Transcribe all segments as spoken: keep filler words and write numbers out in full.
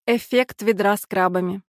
Эффект ведра с крабами.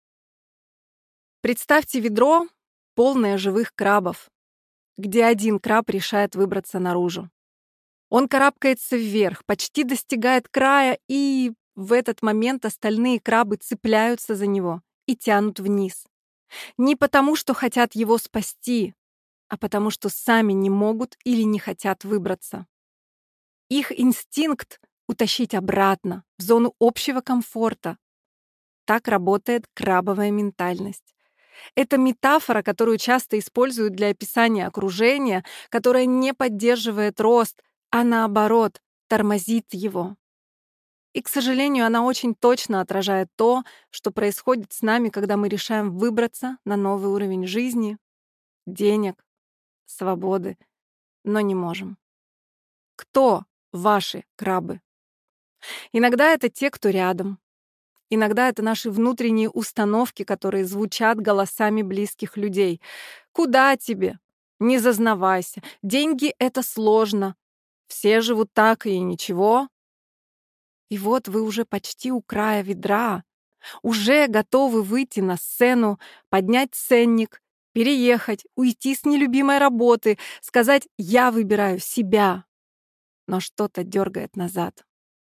Представьте ведро, полное живых крабов, где один краб решает выбраться наружу. Он карабкается вверх, почти достигает края, и в этот момент остальные крабы цепляются за него и тянут вниз. Не потому, что хотят его спасти, а потому, что сами не могут или не хотят выбраться. Их инстинкт — утащить обратно, в зону общего комфорта. Так работает крабовая ментальность. Это метафора, которую часто используют для описания окружения, которое не поддерживает рост, а наоборот, тормозит его. И, к сожалению, она очень точно отражает то, что происходит с нами, когда мы решаем выбраться на новый уровень жизни, денег, свободы, но не можем. Кто ваши крабы? Иногда это те, кто рядом. Иногда это наши внутренние установки, которые звучат голосами близких людей. «Куда тебе? Не зазнавайся. Деньги — это сложно. Все живут так и ничего». И вот вы уже почти у края ведра, уже готовы выйти на сцену, поднять ценник, переехать, уйти с нелюбимой работы, сказать «я выбираю себя». Но что-то дергает назад.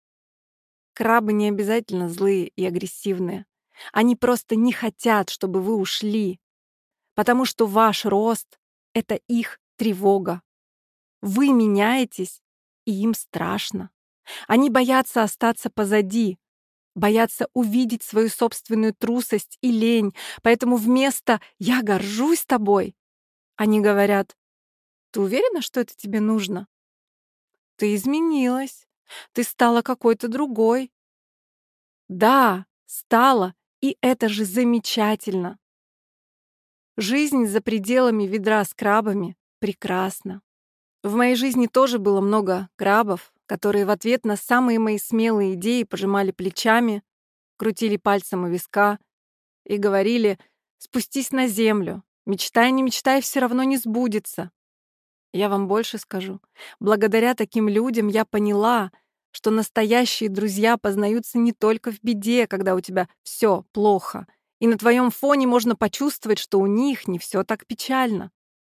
Крабы не обязательно злые и агрессивные. Они просто не хотят, чтобы вы ушли, потому что ваш рост — это их тревога. Вы меняетесь, и им страшно. Они боятся остаться позади, боятся увидеть свою собственную трусость и лень, поэтому вместо «я горжусь тобой» они говорят: «Ты уверена, что это тебе нужно? Ты изменилась, ты стала какой-то другой». Да, стала, и это же замечательно. Жизнь за пределами ведра с крабами прекрасна. В моей жизни тоже было много крабов, которые в ответ на самые мои смелые идеи пожимали плечами, крутили пальцем у виска и говорили: «Спустись на землю, мечтай, не мечтай, все равно не сбудется». Я вам больше скажу. Благодаря таким людям я поняла, что настоящие друзья познаются не только в беде, когда у тебя все плохо, и на твоем фоне можно почувствовать, что у них не все так печально.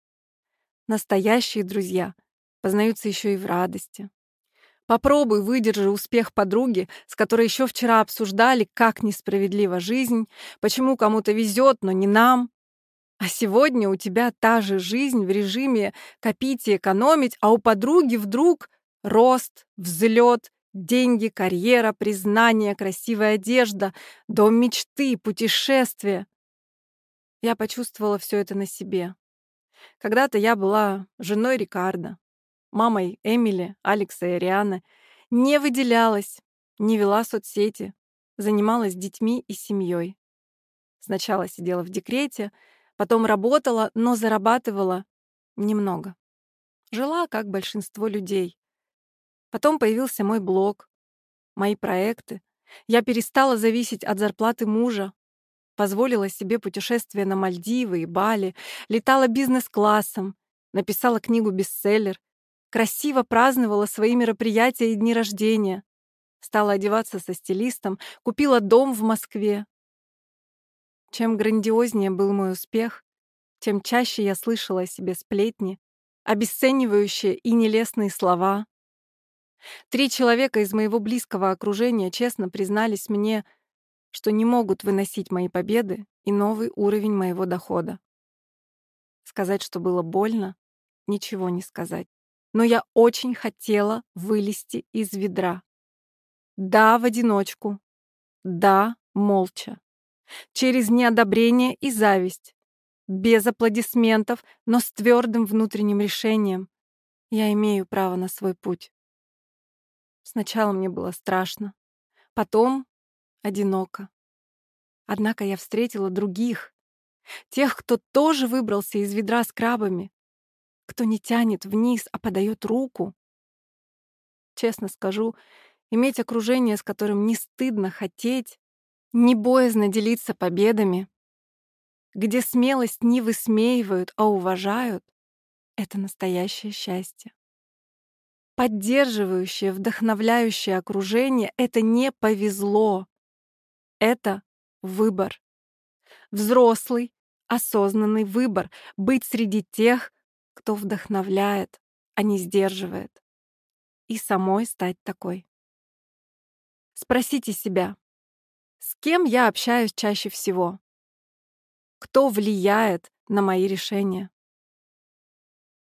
Настоящие друзья познаются еще и в радости. Попробуй выдержи успех подруги, с которой еще вчера обсуждали, как несправедлива жизнь, почему кому-то везет, но не нам. А сегодня у тебя та же жизнь в режиме копить и экономить, а у подруги вдруг рост, взлет, деньги, карьера, признание, красивая одежда, дом мечты, путешествия. Я почувствовала все это на себе. Когда-то я была женой Рикардо, мамой Эмили, Алекса и Арианы, не выделялась, не вела соцсети, занималась детьми и семьей. Сначала сидела в декрете, потом работала, но зарабатывала немного. Жила, как большинство людей. Потом появился мой блог, мои проекты. Я перестала зависеть от зарплаты мужа, позволила себе путешествия на Мальдивы и Бали, летала бизнес-классом, написала книгу-бестселлер, красиво праздновала свои мероприятия и дни рождения, стала одеваться со стилистом, купила дом в Москве. Чем грандиознее был мой успех, тем чаще я слышала о себе сплетни, обесценивающие и нелестные слова. Три человека из моего близкого окружения честно признались мне, что не могут выносить мои победы и новый уровень моего дохода. Сказать, что было больно, ничего не сказать. Но я очень хотела вылезти из ведра. Да, в одиночку. Да, молча. Через неодобрение и зависть. Без аплодисментов, но с твердым внутренним решением. Я имею право на свой путь. Сначала мне было страшно, потом одиноко. Однако я встретила других, тех, кто тоже выбрался из ведра с крабами, кто не тянет вниз, а подает руку. Честно скажу, иметь окружение, с которым не стыдно хотеть, не боязно делиться победами, где смелость не высмеивают, а уважают, это настоящее счастье. Поддерживающее, вдохновляющее окружение — это не повезло. Это выбор. Взрослый, осознанный выбор — быть среди тех, кто вдохновляет, а не сдерживает. И самой стать такой. Спросите себя, с кем я общаюсь чаще всего? Кто влияет на мои решения?